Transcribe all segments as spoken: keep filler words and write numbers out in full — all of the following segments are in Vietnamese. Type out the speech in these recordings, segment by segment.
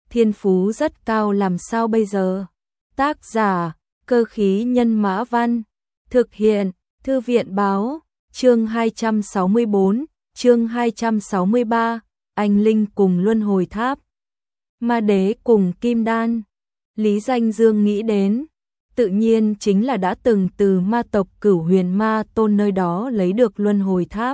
thiên phú rất cao làm sao bây giờ? Tác giả, Cơ khí nhân mã văn, thực hiện, Thư viện báo, chương hai trăm sáu mươi bốn, chương hai trăm sáu mươi ba, anh linh cùng luân hồi tháp. Ma đế cùng kim đan. Lý Danh Dương nghĩ đến, tự nhiên chính là đã từng từ ma tộc Cửu Huyền Ma Tôn nơi đó lấy được luân hồi tháp.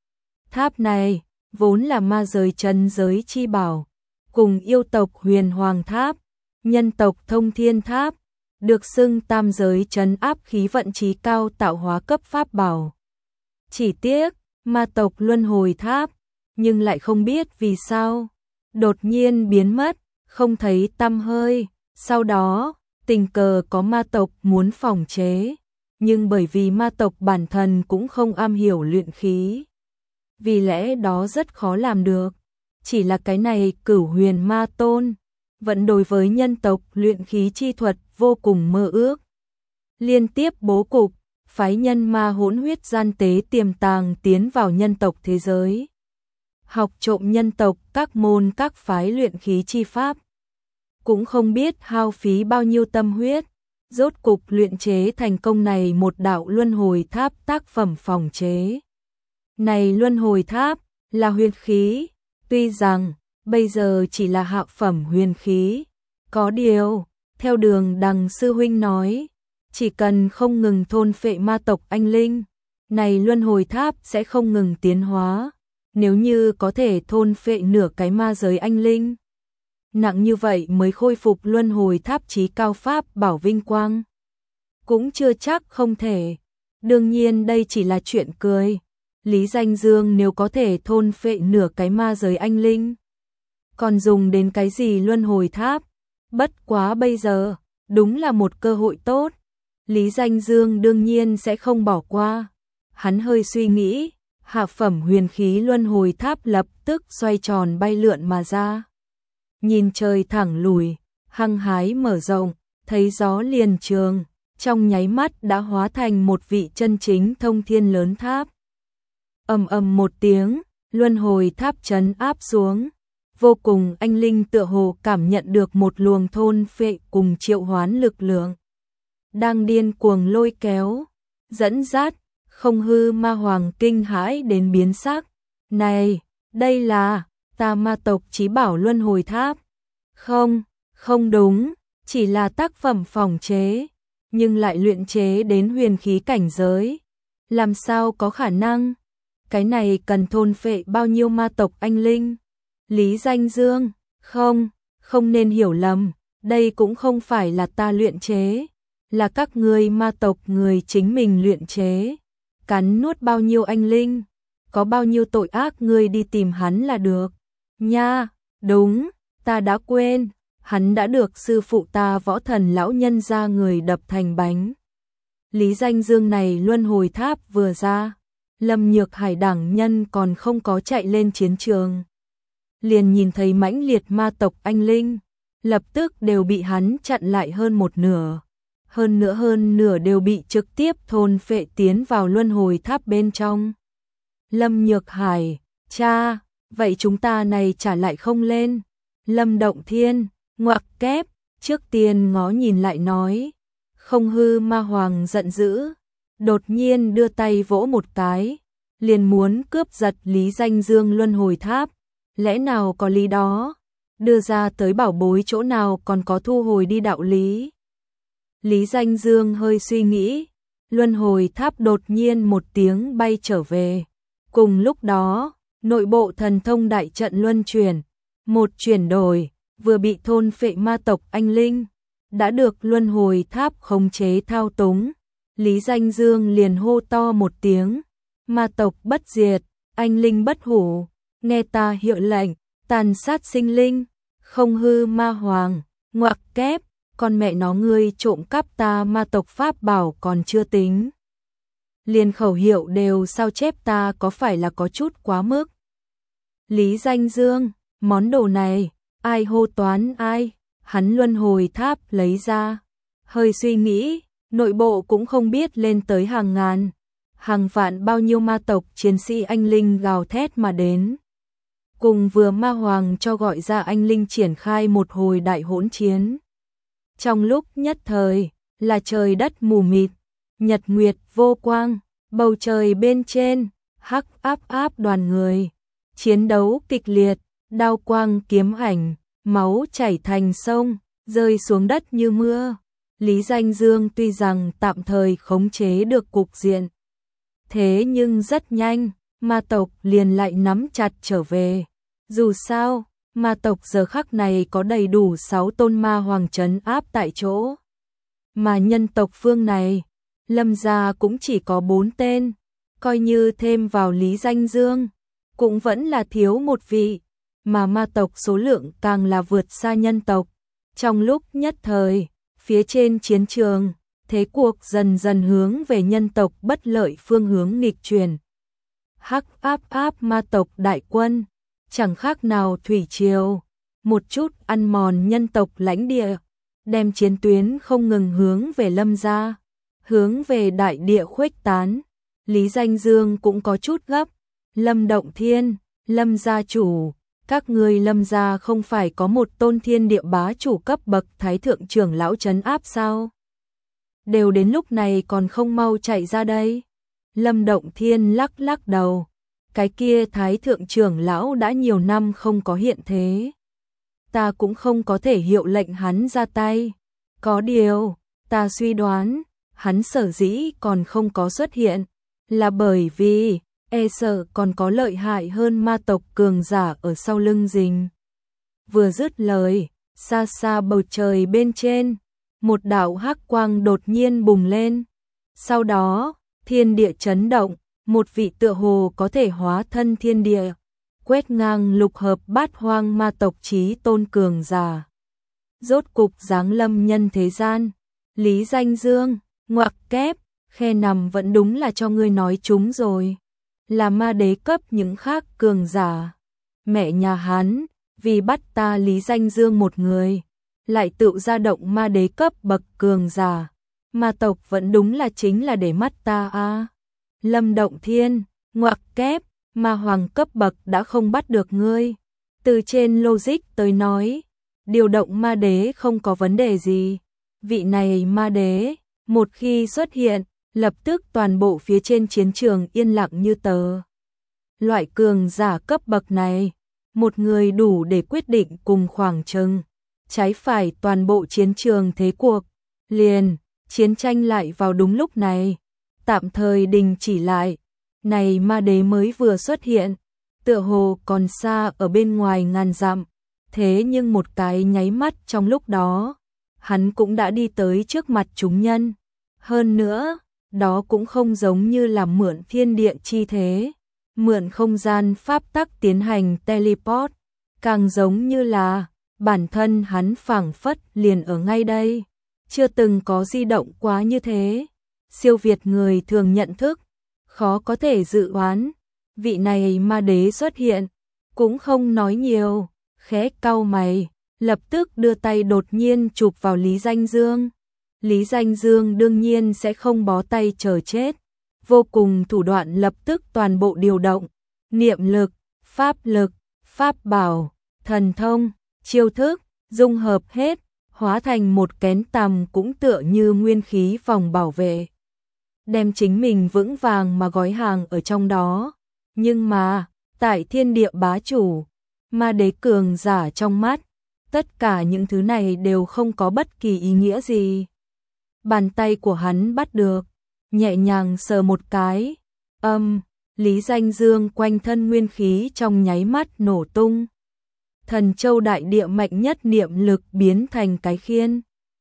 Tháp này vốn là ma giới trấn giới chi bảo, cùng yêu tộc Huyền Hoàng Tháp, nhân tộc Thông Thiên Tháp, được xưng tam giới trấn áp khí vận chí cao tạo hóa cấp pháp bảo. Chỉ tiếc, ma tộc luân hồi tháp, nhưng lại không biết vì sao, đột nhiên biến mất, không thấy tăm hơi. Sau đó, tình cờ có ma tộc muốn phòng chế, nhưng bởi vì ma tộc bản thân cũng không am hiểu luyện khí, vì lẽ đó rất khó làm được. Chỉ là cái này Cửu Huyền Ma Tôn vẫn đối với nhân tộc luyện khí chi thuật vô cùng mơ ước. Liên tiếp bố cục, phái nhân ma hỗn huyết gian tế tiềm tàng tiến vào nhân tộc thế giới, học trộm nhân tộc các môn các phái luyện khí chi pháp. Cũng không biết hao phí bao nhiêu tâm huyết, rốt cục luyện chế thành công này một đạo luân hồi tháp tác phẩm phòng chế. Này luân hồi tháp là huyền khí, tuy rằng bây giờ chỉ là hạ phẩm huyền khí, có điều, theo Đường Đằng sư huynh nói, chỉ cần không ngừng thôn phệ ma tộc anh linh, này luân hồi tháp sẽ không ngừng tiến hóa. Nếu như có thể thôn phệ nửa cái ma giới anh linh, nặng như vậy mới khôi phục luân hồi tháp chí cao pháp bảo vinh quang, cũng chưa chắc không thể. Đương nhiên đây chỉ là chuyện cười. Lý Danh Dương nếu có thể thôn phệ nửa cái ma giới anh linh, còn dùng đến cái gì luân hồi tháp? Bất quá bây giờ, đúng là một cơ hội tốt. Lý Danh Dương đương nhiên sẽ không bỏ qua. Hắn hơi suy nghĩ, hạ phẩm huyền khí luân hồi tháp lập tức xoay tròn bay lượn mà ra. Nhìn trời thẳng lùi, hăng hái mở rộng, thấy gió liền trường, trong nháy mắt đã hóa thành một vị chân chính thông thiên lớn tháp. Ầm ầm một tiếng, luân hồi tháp trấn áp xuống, vô cùng anh linh tựa hồ cảm nhận được một luồng thôn phệ cùng triệu hoán lực lượng, đang điên cuồng lôi kéo, dẫn dắt, không hư ma hoàng kinh hãi đến biến sắc. Này, đây là ta ma tộc chí bảo luân hồi tháp. Không, không đúng, chỉ là tác phẩm phòng chế, nhưng lại luyện chế đến huyền khí cảnh giới. Làm sao có khả năng? Cái này cần thôn phệ bao nhiêu ma tộc anh linh? Lý Danh Dương, không, không nên hiểu lầm, đây cũng không phải là ta luyện chế, là các ngươi ma tộc người chính mình luyện chế. Cắn nuốt bao nhiêu anh linh, có bao nhiêu tội ác ngươi đi tìm hắn là được. Nha, đúng, ta đã quên, hắn đã được sư phụ ta Võ Thần lão nhân ra người đập thành bánh. Lý Danh Dương này luân hồi tháp vừa ra, Lâm Nhược Hải đẳng nhân còn không có chạy lên chiến trường, liền nhìn thấy mãnh liệt ma tộc anh linh, lập tức đều bị hắn chặn lại hơn một nửa. Hơn nữa hơn nửa đều bị trực tiếp thôn phệ tiến vào luân hồi tháp bên trong. Lâm Nhược Hải, cha, vậy chúng ta này trả lại không lên. Lâm Động Thiên, ngoặc kép, trước tiên ngó nhìn lại nói. Không hư ma hoàng giận dữ, đột nhiên đưa tay vỗ một cái, liền muốn cướp giật Lý Danh Dương luân hồi tháp. Lẽ nào có lý đó, đưa ra tới bảo bối chỗ nào còn có thu hồi đi đạo lý. Lý Danh Dương hơi suy nghĩ, luân hồi tháp đột nhiên một tiếng bay trở về. Cùng lúc đó, nội bộ thần thông đại trận luân chuyển, một chuyển đổi, vừa bị thôn phệ ma tộc anh linh, đã được luân hồi tháp khống chế thao túng. Lý Danh Dương liền hô to một tiếng, ma tộc bất diệt, anh linh bất hủ, nghe ta hiệu lệnh, tàn sát sinh linh. Không hư ma hoàng, ngoặc kép, con mẹ nó ngươi trộm cắp ta ma tộc pháp bảo còn chưa tính, liền khẩu hiệu đều sao chép ta có phải là có chút quá mức. Lý Danh Dương, món đồ này, ai hô toán ai? Hắn luân hồi tháp lấy ra, hơi suy nghĩ, nội bộ cũng không biết lên tới hàng ngàn, hàng vạn bao nhiêu ma tộc chiến sĩ anh linh gào thét mà đến. cùng vừa ma hoàng cho gọi ra anh linh triển khai một hồi đại hỗn chiến. Trong lúc nhất thời, là trời đất mù mịt, nhật nguyệt vô quang, bầu trời bên trên, hắc áp áp đoàn người, chiến đấu kịch liệt, đao quang kiếm ảnh, máu chảy thành sông, rơi xuống đất như mưa. Lý Danh Dương tuy rằng tạm thời khống chế được cục diện, thế nhưng rất nhanh, ma tộc liền lại nắm chặt trở về. Dù sao, ma tộc giờ khắc này có đầy đủ sáu tôn ma hoàng trấn áp tại chỗ. Mà nhân tộc phương này, Lâm gia cũng chỉ có bốn tên, coi như thêm vào Lý Danh Dương, cũng vẫn là thiếu một vị, mà ma tộc số lượng càng là vượt xa nhân tộc. Trong lúc nhất thời, phía trên chiến trường, thế cuộc dần dần hướng về nhân tộc bất lợi phương hướng nghịch chuyển. Hắc áp áp ma tộc đại quân, chẳng khác nào thủy triều, một chút ăn mòn nhân tộc lãnh địa, đem chiến tuyến không ngừng hướng về Lâm gia, hướng về đại địa khuếch tán. Lý Danh Dương cũng có chút gấp. Lâm Động Thiên, Lâm gia chủ, các ngươi Lâm gia không phải có một tôn thiên địa bá chủ cấp bậc thái thượng trưởng lão trấn áp sao? Đều đến lúc này còn không mau chạy ra đây. Lâm Động Thiên lắc lắc đầu, cái kia thái thượng trưởng lão đã nhiều năm không có hiện thế. Ta cũng không có thể hiệu lệnh hắn ra tay. Có điều, ta suy đoán, hắn sở dĩ còn không có xuất hiện, là bởi vì e sợ còn có lợi hại hơn ma tộc cường giả ở sau lưng rình. Vừa dứt lời, xa xa bầu trời bên trên, một đạo hắc quang đột nhiên bùng lên. Sau đó, thiên địa chấn động, một vị tựa hồ có thể hóa thân thiên địa, quét ngang lục hợp bát hoang ma tộc chí tôn cường giả. Rốt cục giáng lâm nhân thế gian. Lý Danh Dương, ngoặc kép, khe nằm vẫn đúng là cho ngươi nói chúng rồi. Là ma đế cấp những khác cường giả. Mẹ nhà hắn, vì bắt ta Lý Danh Dương một người, lại tự ra động ma đế cấp bậc cường giả. Ma tộc vẫn đúng là chính là để mắt ta a. À. Lâm Động Thiên, ngoặc kép, ma hoàng cấp bậc đã không bắt được ngươi. Từ trên logic tới nói, điều động ma đế không có vấn đề gì. Vị này ma đế, một khi xuất hiện, lập tức toàn bộ phía trên chiến trường yên lặng như tờ. Loại cường giả cấp bậc này, một người đủ để quyết định cùng khoảng chừng trái phải toàn bộ chiến trường thế cuộc. Liền, chiến tranh lại vào đúng lúc này, tạm thời đình chỉ lại. Này ma đế mới vừa xuất hiện, tựa hồ còn xa ở bên ngoài ngàn dặm, thế nhưng một cái nháy mắt trong lúc đó, hắn cũng đã đi tới trước mặt chúng nhân. Hơn nữa, đó cũng không giống như là mượn thiên địa chi thế, mượn không gian pháp tắc tiến hành teleport, càng giống như là bản thân hắn phảng phất liền ở ngay đây, chưa từng có di động quá như thế, siêu việt người thường nhận thức, khó có thể dự đoán. Vị này ma đế xuất hiện, cũng không nói nhiều, khẽ cau mày, lập tức đưa tay đột nhiên chụp vào Lý Danh Dương. Lý Danh Dương đương nhiên sẽ không bó tay chờ chết, vô cùng thủ đoạn lập tức toàn bộ điều động, niệm lực, pháp lực, pháp bảo, thần thông, chiêu thức, dung hợp hết, hóa thành một kén tằm cũng tựa như nguyên khí vòng bảo vệ. Đem chính mình vững vàng mà gói hàng ở trong đó. Nhưng mà, tại thiên địa bá chủ, ma đế cường giả trong mắt, tất cả những thứ này đều không có bất kỳ ý nghĩa gì. Bàn tay của hắn bắt được, nhẹ nhàng sờ một cái, âm, Lý Danh Dương quanh thân nguyên khí trong nháy mắt nổ tung. Thần châu đại địa mạnh nhất niệm lực biến thành cái khiên.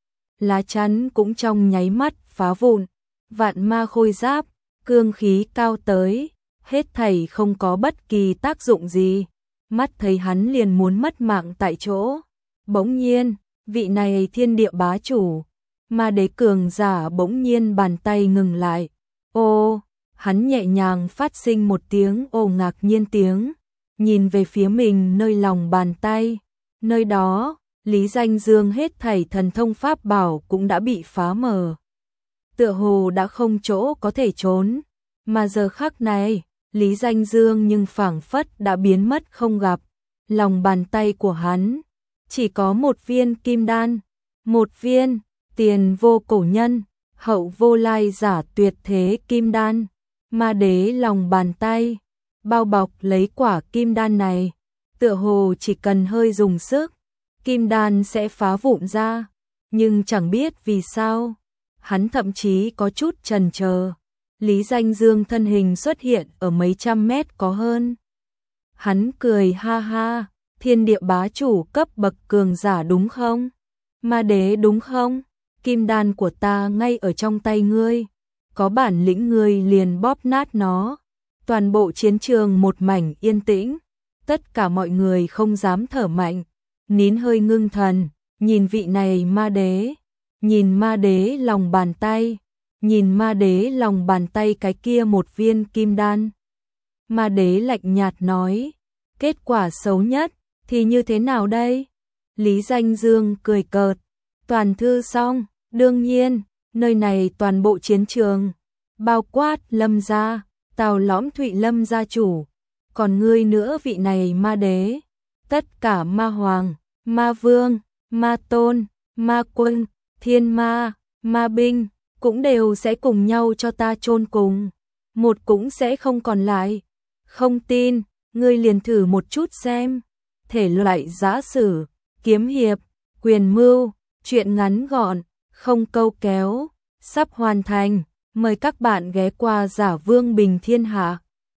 Lá chắn cũng trong nháy mắt phá vụn, vạn ma khôi giáp, cương khí cao tới, hết thảy không có bất kỳ tác dụng gì. Mắt thấy hắn liền muốn mất mạng tại chỗ. Bỗng nhiên, vị này thiên địa bá chủ, ma đế cường giả bỗng nhiên bàn tay ngừng lại. Ô, hắn nhẹ nhàng phát sinh một tiếng ồ ngạc nhiên tiếng, nhìn về phía mình nơi lòng bàn tay. Nơi đó, Lý Danh Dương hết thảy thần thông pháp bảo cũng đã bị phá mở. Tựa hồ đã không chỗ có thể trốn, mà giờ khắc này, Lý Danh Dương nhưng phảng phất đã biến mất không gặp, lòng bàn tay của hắn chỉ có một viên kim đan, một viên tiền vô cổ nhân, hậu vô lai giả tuyệt thế kim đan. Ma đế lòng bàn tay bao bọc lấy quả kim đan này, tựa hồ chỉ cần hơi dùng sức, kim đan sẽ phá vụn ra, nhưng chẳng biết vì sao, hắn thậm chí có chút chần chờ. Lý Danh Dương thân hình xuất hiện ở mấy trăm mét có hơn. Hắn cười ha ha, thiên địa bá chủ cấp bậc cường giả đúng không? Ma đế đúng không? Kim đan của ta ngay ở trong tay ngươi, có bản lĩnh ngươi liền bóp nát nó. Toàn bộ chiến trường một mảnh yên tĩnh, tất cả mọi người không dám thở mạnh, nín hơi ngưng thần, nhìn vị này ma đế, nhìn ma đế lòng bàn tay, nhìn ma đế lòng bàn tay cái kia một viên kim đan. Ma đế lạnh nhạt nói, kết quả xấu nhất thì như thế nào đây? Lý Danh Dương cười cợt, toàn thư xong, đương nhiên, nơi này toàn bộ chiến trường, bao quát Lâm gia, Tào Lõm Thụy Lâm gia chủ, còn ngươi nữa vị này ma đế, tất cả ma hoàng, ma vương, ma tôn, ma quân, thiên ma, ma binh, cũng đều sẽ cùng nhau cho ta chôn cùng, một cũng sẽ không còn lại. Không tin, ngươi liền thử một chút xem. Thể loại giã sử, kiếm hiệp, quyền mưu, truyện ngắn gọn, không câu kéo, sắp hoàn thành. Mời các bạn ghé qua Giả Vương Bình Thiên Hạ.